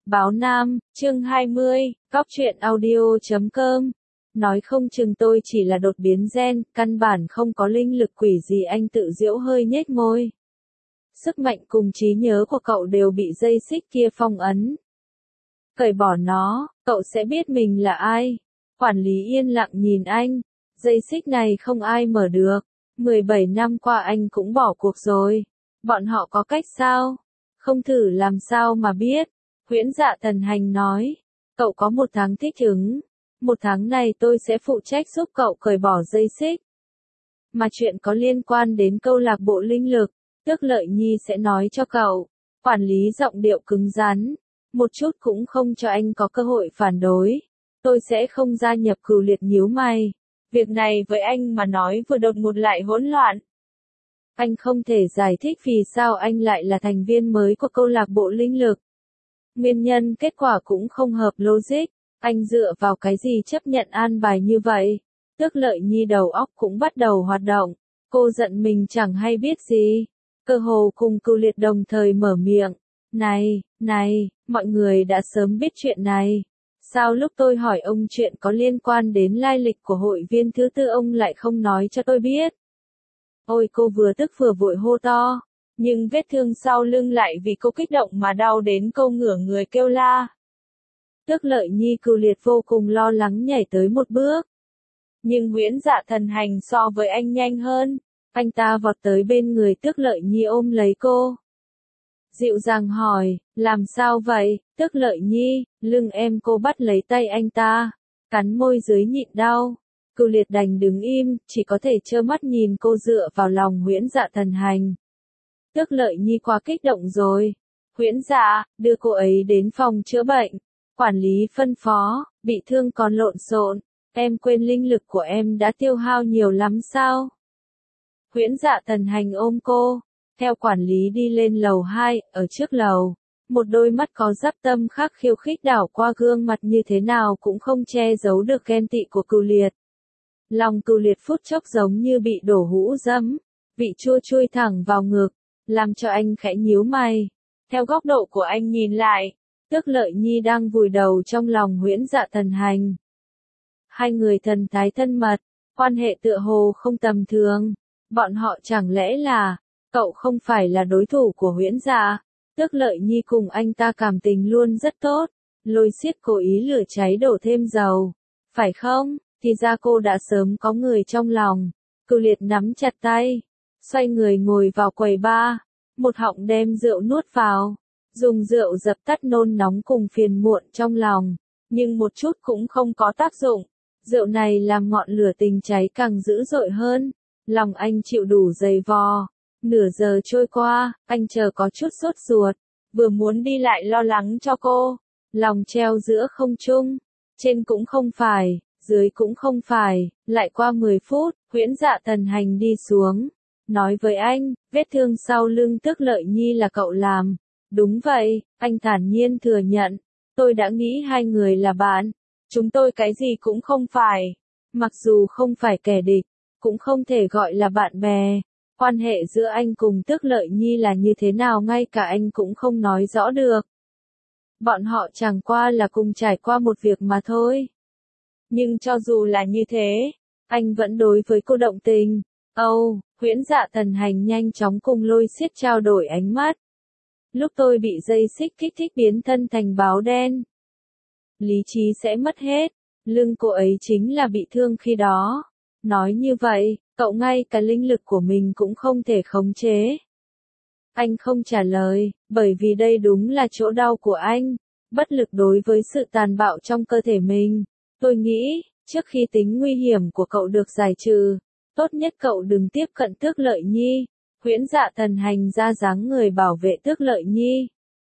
Báo Nam, chương 20, Cóc truyện audio.com. Nói không chừng tôi chỉ là đột biến gen, căn bản không có linh lực quỷ gì, anh tự giễu hơi nhếch môi. Sức mạnh cùng trí nhớ của cậu đều bị dây xích kia phong ấn. Cởi bỏ nó, cậu sẽ biết mình là ai. Quản lý yên lặng nhìn anh. Dây xích này không ai mở được. 17 năm qua anh cũng bỏ cuộc rồi. Bọn họ có cách sao? Không thử làm sao mà biết. Huyễn Dạ Thần Hành nói. Cậu có 1 tháng thích ứng. 1 tháng này tôi sẽ phụ trách giúp cậu cởi bỏ dây xích. Mà chuyện có liên quan đến câu lạc bộ linh lực, Tước Lợi Nhi sẽ nói cho cậu. Quản lý giọng điệu cứng rắn. Một chút cũng không cho anh có cơ hội phản đối. Tôi sẽ không gia nhập Cừu Liệt nhíu mày. Việc này với anh mà nói vừa đột ngột lại hỗn loạn. Anh không thể giải thích vì sao anh lại là thành viên mới của câu lạc bộ linh lực. Nguyên nhân kết quả cũng không hợp logic. Anh dựa vào cái gì chấp nhận an bài như vậy? Tước Lợi Nhi đầu óc cũng bắt đầu hoạt động. Cô giận mình chẳng hay biết gì. Cơ hồ cùng Cừu Liệt đồng thời mở miệng. Này, mọi người đã sớm biết chuyện này. Sao lúc tôi hỏi ông chuyện có liên quan đến lai lịch của hội viên thứ tư ông lại không nói cho tôi biết? Ôi, cô vừa tức vừa vội hô to. Nhưng vết thương sau lưng lại vì cô kích động mà đau đến cô ngửa người kêu la. Tước Lợi Nhi Cừu Liệt vô cùng lo lắng nhảy tới một bước. Nhưng Huyễn Dạ Thần Hành so với anh nhanh hơn. Anh ta vọt tới bên người Tước Lợi Nhi ôm lấy cô. Dịu dàng hỏi, làm sao vậy, Tước Lợi Nhi, lưng em. Cô bắt lấy tay anh ta, cắn môi dưới nhịn đau. Cừu Liệt đành đứng im, chỉ có thể trơ mắt nhìn cô dựa vào lòng Huyễn Dạ Thần Hành. Tước Lợi Nhi quá kích động rồi. Huyễn Dạ, đưa cô ấy đến phòng chữa bệnh. Quản lý phân phó, bị thương còn lộn xộn, em quên linh lực của em đã tiêu hao nhiều lắm sao? Huyễn Dạ Thần Hành ôm cô, theo quản lý đi lên lầu 2, ở trước lầu. Một đôi mắt có giáp tâm khác khiêu khích đảo qua gương mặt như thế nào cũng không che giấu được ghen tị của Cừu Liệt. Lòng Cừu Liệt phút chốc giống như bị đổ hũ dẫm, vị chua chui thẳng vào ngực, làm cho anh khẽ nhíu mày. Theo góc độ của anh nhìn lại, Tước Lợi Nhi đang vùi đầu trong lòng Huyễn Dạ Thần Hành. Hai người thần thái thân mật, quan hệ tựa hồ không tầm thường. Bọn họ chẳng lẽ là, cậu không phải là đối thủ của Huyễn Dạ? Tước Lợi Nhi cùng anh ta cảm tình luôn rất tốt. Lôi Xiết cố ý lửa cháy đổ thêm dầu. Phải không? Thì ra cô đã sớm có người trong lòng. Cừu Liệt nắm chặt tay, xoay người ngồi vào quầy bar, một họng đem rượu nuốt vào. Dùng rượu dập tắt nôn nóng cùng phiền muộn trong lòng, nhưng một chút cũng không có tác dụng. Rượu này làm ngọn lửa tình cháy càng dữ dội hơn. Lòng anh chịu đủ dày vò. Nửa giờ trôi qua, anh chờ có chút sốt ruột, vừa muốn đi lại lo lắng cho cô. Lòng treo giữa không trung, trên cũng không phải, dưới cũng không phải. Lại qua 10 phút, Huyễn Dạ Thần Hành đi xuống, nói với anh, vết thương sau lưng Tước Lợi Nhi là cậu làm. Đúng vậy, anh thản nhiên thừa nhận. Tôi đã nghĩ hai người là bạn. Chúng tôi cái gì cũng không phải. Mặc dù không phải kẻ địch, cũng không thể gọi là bạn bè. Quan hệ giữa anh cùng Tước Lợi Nhi là như thế nào ngay cả anh cũng không nói rõ được. Bọn họ chẳng qua là cùng trải qua một việc mà thôi. Nhưng cho dù là như thế, anh vẫn đối với cô động tình. Huyễn Dạ Thần Hành nhanh chóng cùng Lôi Xiết trao đổi ánh mắt. Lúc tôi bị dây xích kích thích biến thân thành báo đen, lý trí sẽ mất hết. Lưng cô ấy chính là bị thương khi đó. Nói như vậy, cậu ngay cả linh lực của mình cũng không thể khống chế. Anh không trả lời, bởi vì đây đúng là chỗ đau của anh. Bất lực đối với sự tàn bạo trong cơ thể mình. Tôi nghĩ, trước khi tính nguy hiểm của cậu được giải trừ, tốt nhất cậu đừng tiếp cận Tước Lợi Nhi. Huyễn Dạ Thần Hành ra dáng người bảo vệ Tước Lợi Nhi.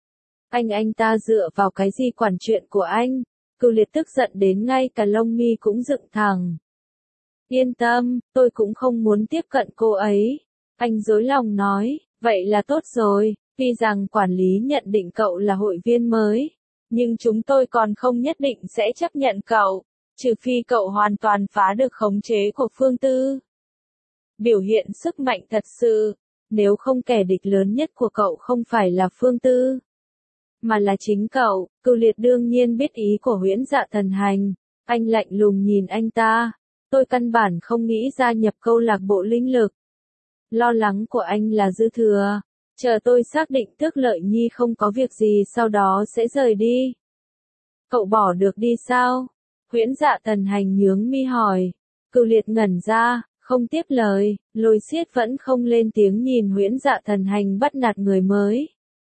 Anh ta dựa vào cái gì quản chuyện của anh? Cừu Liệt tức giận đến ngay cả lông mi cũng dựng thẳng. Yên tâm, tôi cũng không muốn tiếp cận cô ấy. Anh dối lòng nói, vậy là tốt rồi, tuy rằng quản lý nhận định cậu là hội viên mới. Nhưng chúng tôi còn không nhất định sẽ chấp nhận cậu, trừ phi cậu hoàn toàn phá được khống chế của Phương Tư. Biểu hiện sức mạnh thật sự, nếu không kẻ địch lớn nhất của cậu không phải là Phương Tư, mà là chính cậu. Cửu Liệt đương nhiên biết ý của Huyễn Dạ Thần Hành. Anh lạnh lùng nhìn anh ta. Tôi căn bản không nghĩ gia nhập câu lạc bộ linh lực. Lo lắng của anh là dư thừa. Chờ tôi xác định Tước Lợi Nhi không có việc gì sau đó sẽ rời đi. Cậu bỏ được đi sao? Huyễn Dạ Thần Hành nhướng mi hỏi. Cửu Liệt ngẩn ra, không tiếp lời. Lôi Xiết vẫn không lên tiếng nhìn Huyễn Dạ Thần Hành bắt nạt người mới.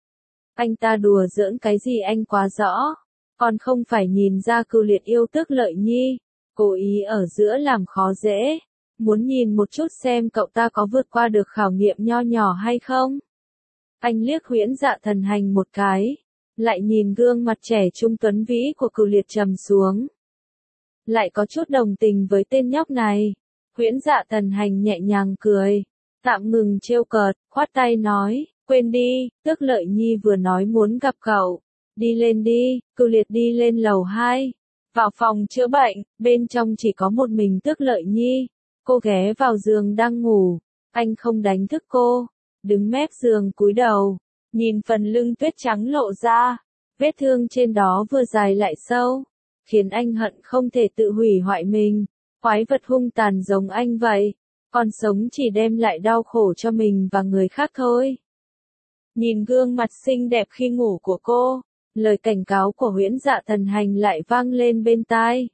Anh ta đùa giỡn cái gì anh quá rõ. Còn không phải nhìn ra Cửu Liệt yêu Tước Lợi Nhi. Cố ý ở giữa làm khó dễ. Muốn nhìn một chút xem cậu ta có vượt qua được khảo nghiệm nho nhỏ hay không. Anh liếc Huyễn Dạ Thần Hành một cái. Lại nhìn gương mặt trẻ trung tuấn vĩ của Cửu Liệt trầm xuống. Lại có chút đồng tình với tên nhóc này. Huyễn Dạ Thần Hành nhẹ nhàng cười. Tạm ngừng trêu cợt, khoát tay nói, quên đi, Tước Lợi Nhi vừa nói muốn gặp cậu. Đi lên đi. Cửu Liệt đi lên lầu 2. Vào phòng chữa bệnh, bên trong chỉ có một mình Tước Lợi Nhi. Cô ghé vào giường đang ngủ. Anh không đánh thức cô. Đứng mép giường cúi đầu. Nhìn phần lưng tuyết trắng lộ ra. Vết thương trên đó vừa dài lại sâu. Khiến anh hận không thể tự hủy hoại mình. Quái vật hung tàn giống anh vậy. Còn sống chỉ đem lại đau khổ cho mình và người khác thôi. Nhìn gương mặt xinh đẹp khi ngủ của cô. Lời cảnh cáo của Huyễn Dạ Thần Hành lại vang lên bên tai.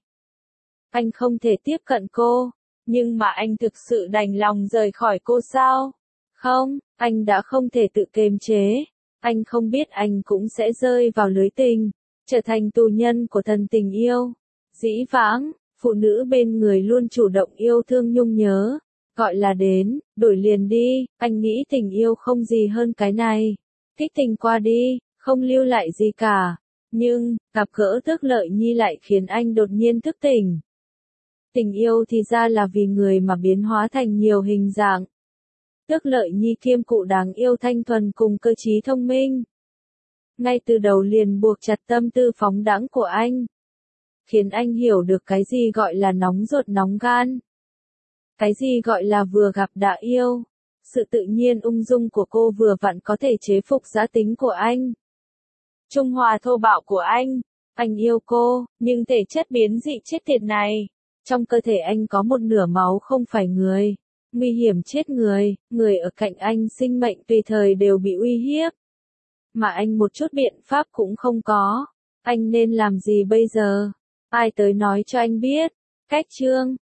Anh không thể tiếp cận cô. Nhưng mà anh thực sự đành lòng rời khỏi cô sao? Không, anh đã không thể tự kiềm chế. Anh không biết anh cũng sẽ rơi vào lưới tình. Trở thành tù nhân của thần tình yêu. Dĩ vãng, phụ nữ bên người luôn chủ động yêu thương nhung nhớ. Gọi là đến, đổi liền đi. Anh nghĩ tình yêu không gì hơn cái này. Kích tình qua đi, không lưu lại gì cả. Nhưng, gặp gỡ Tước Lợi Nhi lại khiến anh đột nhiên thức tỉnh. Tình yêu thì ra là vì người mà biến hóa thành nhiều hình dạng. Tước Lợi Nhi kiêm cụ đáng yêu thanh thuần cùng cơ trí thông minh. Ngay từ đầu liền buộc chặt tâm tư phóng đãng của anh. Khiến anh hiểu được cái gì gọi là nóng ruột nóng gan. Cái gì gọi là vừa gặp đã yêu. Sự tự nhiên ung dung của cô vừa vặn có thể chế phục dã tính của anh. Trung hòa thô bạo của anh. Anh yêu cô, nhưng thể chất biến dị chết tiệt này. Trong cơ thể anh có một nửa máu không phải người. Nguy hiểm chết người, người ở cạnh anh sinh mệnh tùy thời đều bị uy hiếp. Mà anh một chút biện pháp cũng không có. Anh nên làm gì bây giờ? Ai tới nói cho anh biết? Cách chương